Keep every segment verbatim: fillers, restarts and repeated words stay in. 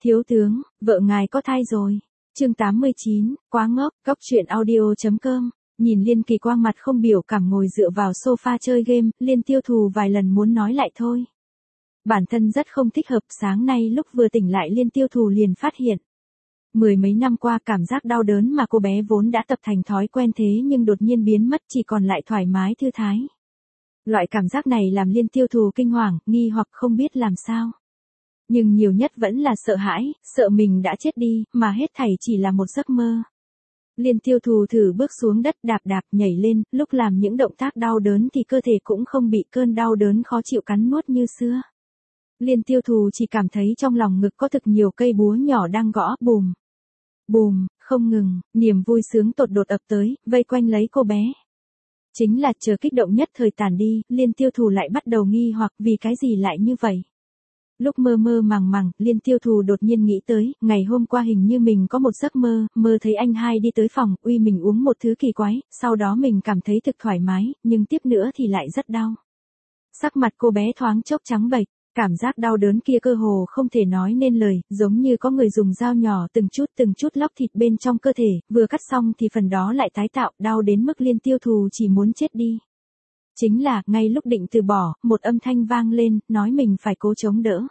Thiếu tướng, vợ ngài có thai rồi. Chương tám mươi chín, quá ngốc, góc truyện audio.com. Nhìn Liên Kỳ Quang mặt không biểu cảm ngồi dựa vào sofa chơi game, Liên Tiêu Thù vài lần muốn nói lại thôi. Bản thân rất không thích hợp, sáng nay lúc vừa tỉnh lại Liên Tiêu Thù liền phát hiện. Mười mấy năm qua cảm giác đau đớn mà cô bé vốn đã tập thành thói quen thế nhưng đột nhiên biến mất, chỉ còn lại thoải mái thư thái. Loại cảm giác này làm Liên Tiêu Thù kinh hoàng, nghi hoặc không biết làm sao. Nhưng nhiều nhất vẫn là sợ hãi, sợ mình đã chết đi, mà hết thảy chỉ là một giấc mơ. Liên Tiêu Thù thử bước xuống đất, đạp đạp nhảy lên, lúc làm những động tác đau đớn thì cơ thể cũng không bị cơn đau đớn khó chịu cắn nuốt như xưa. Liên Tiêu Thù chỉ cảm thấy trong lòng ngực có thực nhiều cây búa nhỏ đang gõ, bùm, bùm, không ngừng, niềm vui sướng tột đột ập tới, vây quanh lấy cô bé. Chính là chờ kích động nhất thời tàn đi, Liên Tiêu Thù lại bắt đầu nghi hoặc vì cái gì lại như vậy. Lúc mơ mơ màng màng, Liên Tiêu Thù đột nhiên nghĩ tới, ngày hôm qua hình như mình có một giấc mơ, mơ thấy anh hai đi tới phòng, uy mình uống một thứ kỳ quái, sau đó mình cảm thấy thực thoải mái, nhưng tiếp nữa thì lại rất đau. Sắc mặt cô bé thoáng chốc trắng bệch, cảm giác đau đớn kia cơ hồ không thể nói nên lời, giống như có người dùng dao nhỏ từng chút từng chút lóc thịt bên trong cơ thể, vừa cắt xong thì phần đó lại tái tạo, đau đến mức Liên Tiêu Thù chỉ muốn chết đi. Chính là, ngay lúc định từ bỏ, một âm thanh vang lên, nói mình phải cố chống đỡ.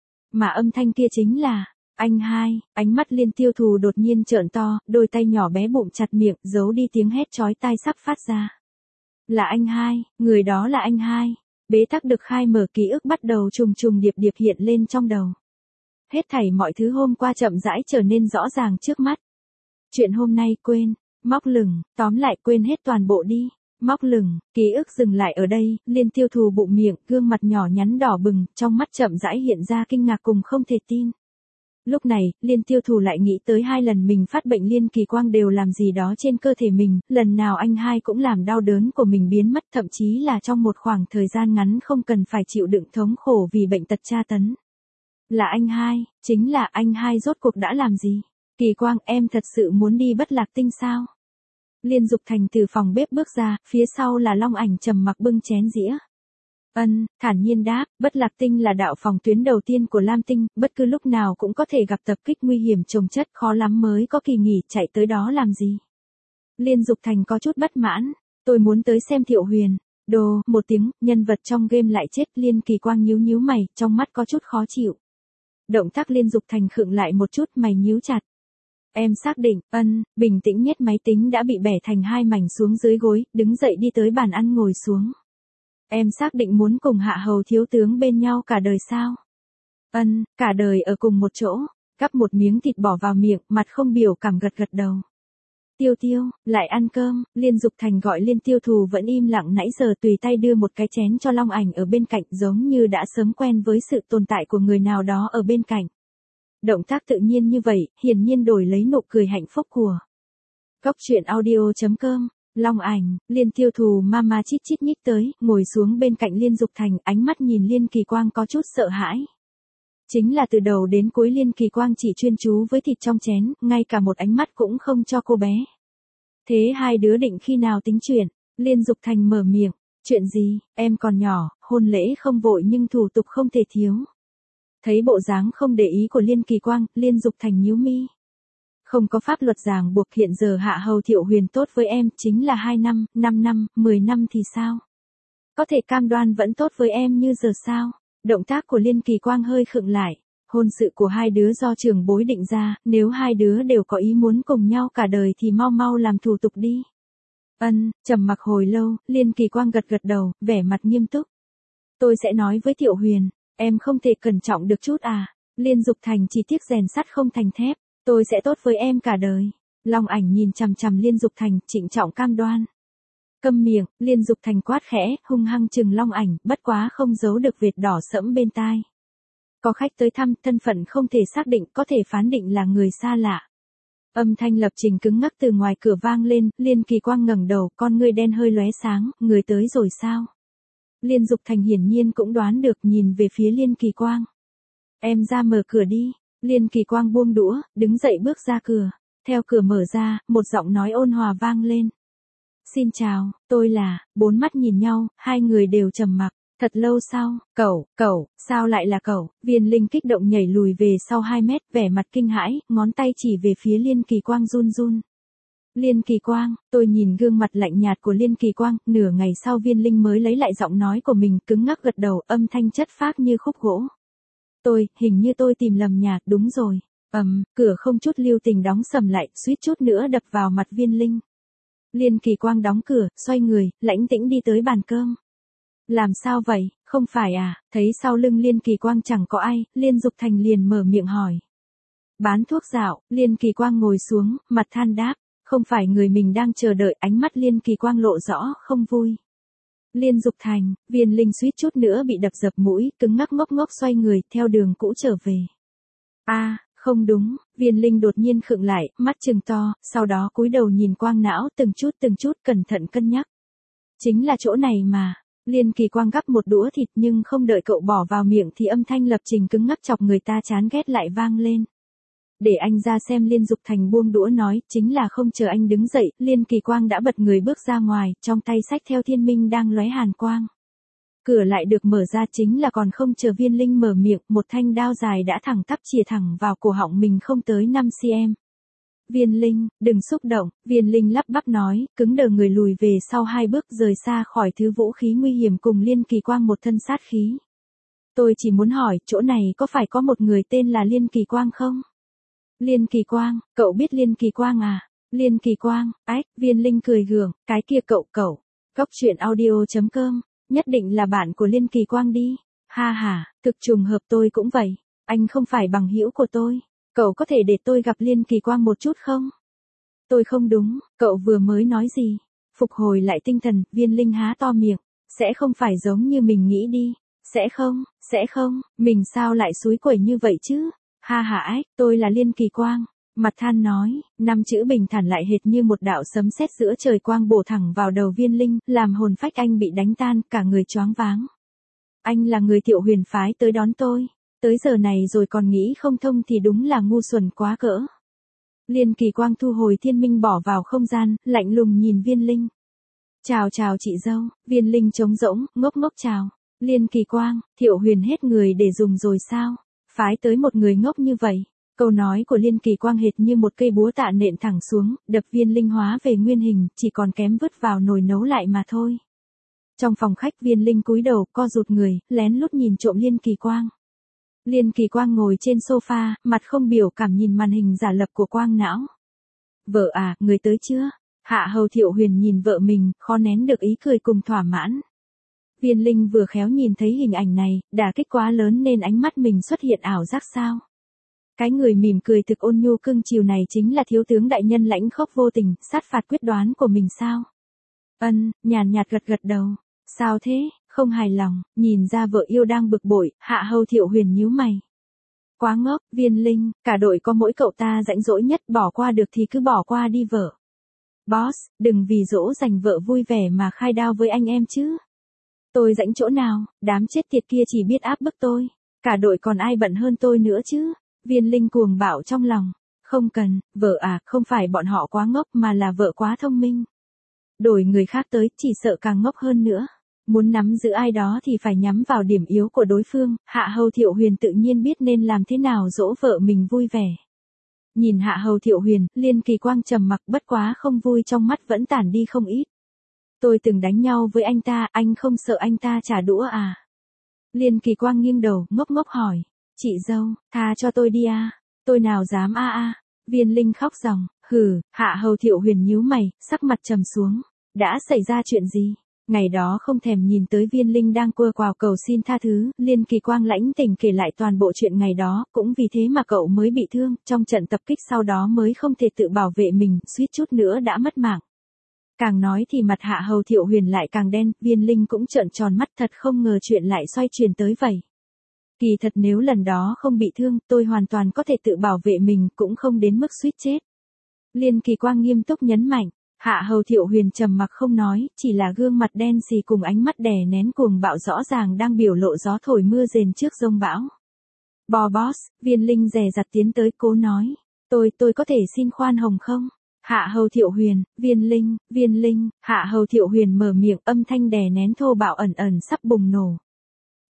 Mà âm thanh kia chính là, anh hai, ánh mắt Liên Tiêu Thù đột nhiên trợn to, đôi tay nhỏ bé bụng chặt miệng, giấu đi tiếng hét chói tai sắp phát ra. Là anh hai, người đó là anh hai. Bế tắc được khai mở, ký ức bắt đầu trùng trùng điệp điệp hiện lên trong đầu. Hết thảy mọi thứ hôm qua chậm rãi trở nên rõ ràng trước mắt. Chuyện hôm nay quên, móc lửng, tóm lại quên hết toàn bộ đi. Móc lửng, ký ức dừng lại ở đây, Liên Tiêu Thù bụng miệng, gương mặt nhỏ nhắn đỏ bừng, trong mắt chậm rãi hiện ra kinh ngạc cùng không thể tin. Lúc này, Liên Tiêu Thù lại nghĩ tới hai lần mình phát bệnh Liên Kỳ Quang đều làm gì đó trên cơ thể mình, lần nào anh hai cũng làm đau đớn của mình biến mất, thậm chí là trong một khoảng thời gian ngắn không cần phải chịu đựng thống khổ vì bệnh tật tra tấn. Là anh hai, chính là anh hai rốt cuộc đã làm gì? Kỳ Quang, em thật sự muốn đi Bất Lạc Tinh sao? Liên Dục Thành từ phòng bếp bước ra, phía sau là Long Ảnh trầm mặc bưng chén dĩa. Ân, thản nhiên đáp, Bất Lạc Tinh là đạo phòng tuyến đầu tiên của Lam Tinh, bất cứ lúc nào cũng có thể gặp tập kích nguy hiểm chồng chất, khó lắm mới có kỳ nghỉ, chạy tới đó làm gì? Liên Dục Thành có chút bất mãn, tôi muốn tới xem Thiệu Huyền. Đồ, một tiếng, nhân vật trong game lại chết, Liên Kỳ Quang nhíu nhíu mày, trong mắt có chút khó chịu. Động tác Liên Dục Thành khựng lại một chút, mày nhíu chặt. Em xác định, ân, bình tĩnh nhét máy tính đã bị bẻ thành hai mảnh xuống dưới gối, đứng dậy đi tới bàn ăn ngồi xuống. Em xác định muốn cùng Hạ Hầu thiếu tướng bên nhau cả đời sao? Ân, cả đời ở cùng một chỗ, gắp một miếng thịt bỏ vào miệng, mặt không biểu cảm gật gật đầu. Tiêu Tiêu, lại ăn cơm, Liên Dục Thành gọi Liên Tiêu Thù vẫn im lặng nãy giờ tùy tay đưa một cái chén cho Long Ảnh ở bên cạnh, giống như đã sớm quen với sự tồn tại của người nào đó ở bên cạnh. Động tác tự nhiên như vậy, hiển nhiên đổi lấy nụ cười hạnh phúc của. Góc truyện audio.com, Long Ảnh, Liên Tiêu Thù mama chít chít nhích tới, ngồi xuống bên cạnh Liên Dục Thành, ánh mắt nhìn Liên Kỳ Quang có chút sợ hãi. Chính là từ đầu đến cuối Liên Kỳ Quang chỉ chuyên chú với thịt trong chén, ngay cả một ánh mắt cũng không cho cô bé. Thế hai đứa định khi nào tính chuyện? Liên Dục Thành mở miệng, chuyện gì, em còn nhỏ, hôn lễ không vội nhưng thủ tục không thể thiếu. Thấy bộ dáng không để ý của Liên Kỳ Quang, Liên Dục Thành nhíu mi. Không có pháp luật ràng buộc, hiện giờ Hạ Hầu Thiệu Huyền tốt với em, chính là hai năm, năm năm, mười năm thì sao? Có thể cam đoan vẫn tốt với em như giờ sao? Động tác của Liên Kỳ Quang hơi khựng lại. Hôn sự của hai đứa do trưởng bối định ra, nếu hai đứa đều có ý muốn cùng nhau cả đời thì mau mau làm thủ tục đi. Ân, trầm mặc hồi lâu, Liên Kỳ Quang gật gật đầu, vẻ mặt nghiêm túc. Tôi sẽ nói với Thiệu Huyền. Em không thể cẩn trọng được chút à? Liên Dục Thành chỉ tiếc rèn sắt không thành thép. Tôi sẽ tốt với em cả đời. Long Ảnh nhìn chằm chằm Liên Dục Thành, trịnh trọng cam đoan. Câm miệng, Liên Dục Thành quát khẽ, hung hăng chừng Long Ảnh, bất quá không giấu được vệt đỏ sẫm bên tai. Có khách tới thăm, thân phận không thể xác định, có thể phán định là người xa lạ. Âm thanh lập trình cứng ngắc từ ngoài cửa vang lên, Liên Kỳ Quang ngẩng đầu, con ngươi đen hơi lóe sáng, người tới rồi sao? Liên Dục Thành hiển nhiên cũng đoán được, nhìn về phía Liên Kỳ Quang. Em ra mở cửa đi. Liên Kỳ Quang buông đũa, đứng dậy bước ra cửa. Theo cửa mở ra, một giọng nói ôn hòa vang lên. Xin chào, tôi là, bốn mắt nhìn nhau, hai người đều trầm mặc. Thật lâu sau, cậu, cậu, sao lại là cậu? Viên Linh kích động nhảy lùi về sau hai mét, vẻ mặt kinh hãi, ngón tay chỉ về phía Liên Kỳ Quang run run. Liên Kỳ Quang, tôi nhìn gương mặt lạnh nhạt của Liên Kỳ Quang, nửa ngày sau Viên Linh mới lấy lại giọng nói của mình, cứng ngắc gật đầu, âm thanh chất phác như khúc gỗ. Tôi, hình như tôi tìm lầm nhà, đúng rồi. Ầm, um, cửa không chút lưu tình đóng sầm lại, suýt chút nữa đập vào mặt Viên Linh. Liên Kỳ Quang đóng cửa, xoay người, lãnh tĩnh đi tới bàn cơm. Làm sao vậy, không phải à? Thấy sau lưng Liên Kỳ Quang chẳng có ai, Liên Dục Thành liền mở miệng hỏi. Bán thuốc dạo, Liên Kỳ Quang ngồi xuống, mặt than đáp. Không phải người mình đang chờ đợi, ánh mắt Liên Kỳ Quang lộ rõ, không vui. Liên Dục Thành, Viên Linh suýt chút nữa bị đập dập mũi, cứng ngắc ngốc ngốc xoay người, theo đường cũ trở về. A, à, không đúng, Viên Linh đột nhiên khựng lại, mắt trừng to, sau đó cúi đầu nhìn Quang não, từng chút từng chút cẩn thận cân nhắc. Chính là chỗ này mà. Liên Kỳ Quang gắp một đũa thịt nhưng không đợi cậu bỏ vào miệng thì âm thanh lập trình cứng ngắc chọc người ta chán ghét lại vang lên. Để anh ra xem. Liên Dục Thành buông đũa nói, chính là không chờ anh đứng dậy, Liên Kỳ Quang đã bật người bước ra ngoài, trong tay xách theo thiên minh đang lóe hàn quang. Cửa lại được mở ra, chính là còn không chờ Viên Linh mở miệng, một thanh đao dài đã thẳng tắp chìa thẳng vào cổ họng mình không tới năm xăng-ti-mét. Viên Linh, đừng xúc động, Viên Linh lắp bắp nói, cứng đờ người lùi về sau hai bước rời xa khỏi thứ vũ khí nguy hiểm cùng Liên Kỳ Quang một thân sát khí. Tôi chỉ muốn hỏi, chỗ này có phải có một người tên là Liên Kỳ Quang không? Liên Kỳ Quang, cậu biết Liên Kỳ Quang à? Liên Kỳ Quang, ách, Viên Linh cười gượng, cái kia cậu cậu. Góc truyện audio chấm com, nhất định là bạn của Liên Kỳ Quang đi. Ha ha, thực trùng hợp tôi cũng vậy. Anh không phải bằng hữu của tôi. Cậu có thể để tôi gặp Liên Kỳ Quang một chút không? Tôi không đúng, cậu vừa mới nói gì? Phục hồi lại tinh thần, Viên Linh há to miệng. Sẽ không phải giống như mình nghĩ đi. Sẽ không, sẽ không, mình sao lại xúi quẩy như vậy chứ? Ha ha ách, tôi là Liên Kỳ Quang. Mặt than nói, năm chữ bình thản lại hệt như một đạo sấm sét giữa trời quang bổ thẳng vào đầu Viên Linh, làm hồn phách anh bị đánh tan, cả người choáng váng. Anh là người Thiệu Huyền phái tới đón tôi. Tới giờ này rồi còn nghĩ không thông thì đúng là ngu xuẩn quá cỡ. Liên Kỳ Quang thu hồi thiên minh bỏ vào không gian, lạnh lùng nhìn Viên Linh. Chào chào chị dâu. Viên Linh trống rỗng, ngốc ngốc chào. Liên Kỳ Quang, Thiệu Huyền hết người để dùng rồi sao? Phái tới một người ngốc như vậy. Câu nói của Liên Kỳ Quang hệt như một cây búa tạ nện thẳng xuống, đập Viên Linh hóa về nguyên hình, chỉ còn kém vứt vào nồi nấu lại mà thôi. Trong phòng khách, Viên Linh cúi đầu, co rụt người, lén lút nhìn trộm Liên Kỳ Quang. Liên Kỳ Quang ngồi trên sofa, mặt không biểu cảm nhìn màn hình giả lập của Quang não. Vợ à, người tới chưa? Hạ hầu Thiệu Huyền nhìn vợ mình, khó nén được ý cười cùng thỏa mãn. Viên Linh vừa khéo nhìn thấy hình ảnh này, đả kích quá lớn nên ánh mắt mình xuất hiện ảo giác sao. Cái người mỉm cười thực ôn nhu cưng chiều này chính là thiếu tướng đại nhân lãnh khốc vô tình, sát phạt quyết đoán của mình sao? Ân, nhàn nhạt gật gật đầu. Sao thế, không hài lòng, nhìn ra vợ yêu đang bực bội, Hạ hầu Thiệu Huyền nhíu mày. Quá ngốc, Viên Linh, cả đội có mỗi cậu ta rãnh rỗi nhất, bỏ qua được thì cứ bỏ qua đi vợ. Boss, đừng vì dỗ dành vợ vui vẻ mà khai đao với anh em chứ. Tôi rãnh chỗ nào, đám chết tiệt kia chỉ biết áp bức tôi. Cả đội còn ai bận hơn tôi nữa chứ. Viên Linh cuồng bạo trong lòng. Không cần, vợ à, không phải bọn họ quá ngốc mà là vợ quá thông minh. Đổi người khác tới, chỉ sợ càng ngốc hơn nữa. Muốn nắm giữ ai đó thì phải nhắm vào điểm yếu của đối phương. Hạ hầu Thiệu Huyền tự nhiên biết nên làm thế nào dỗ vợ mình vui vẻ. Nhìn Hạ hầu Thiệu Huyền, Liên Kỳ Quang trầm mặc, bất quá không vui trong mắt vẫn tản đi không ít. Tôi từng đánh nhau với anh ta, anh không sợ anh ta trả đũa à? Liên Kỳ Quang nghiêng đầu, ngốc ngốc hỏi. Chị dâu, tha cho tôi đi à? Tôi nào dám a a. Viên Linh khóc ròng, hừ. Hạ hầu Thiệu Huyền nhíu mày, sắc mặt trầm xuống. Đã xảy ra chuyện gì? Ngày đó không thèm nhìn tới Viên Linh đang quơ quào cầu xin tha thứ, Liên Kỳ Quang lãnh tình kể lại toàn bộ chuyện ngày đó, cũng vì thế mà cậu mới bị thương, trong trận tập kích sau đó mới không thể tự bảo vệ mình, suýt chút nữa đã mất mạng. Càng nói thì mặt Hạ hầu Thiệu Huyền lại càng đen, Viên Linh cũng trợn tròn mắt, thật không ngờ chuyện lại xoay chuyển tới vậy. Kỳ thật nếu lần đó không bị thương, tôi hoàn toàn có thể tự bảo vệ mình, cũng không đến mức suýt chết. Liên Kỳ Quang nghiêm túc nhấn mạnh. Hạ hầu Thiệu Huyền trầm mặc không nói, chỉ là gương mặt đen xì cùng ánh mắt đè nén cuồng bạo rõ ràng đang biểu lộ gió thổi mưa rền trước giông bão. Bò boss, Viên Linh dè dặt tiến tới cố nói. Tôi, tôi có thể xin khoan hồng không? Hạ hầu Thiệu Huyền, Viên Linh, Viên Linh, Hạ hầu Thiệu Huyền mở miệng, âm thanh đè nén thô bạo ẩn ẩn sắp bùng nổ.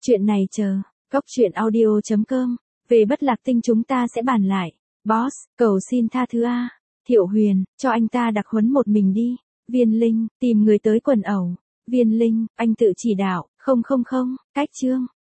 Chuyện này chờ, cốc truyện audio chấm com. Về Bất Lạc Tinh chúng ta sẽ bàn lại. Boss, cầu xin tha thứ a. Thiệu Huyền, cho anh ta đặc huấn một mình đi. Viên Linh, tìm người tới quần ẩu. Viên Linh, anh tự chỉ đạo. Không không không, cách chương.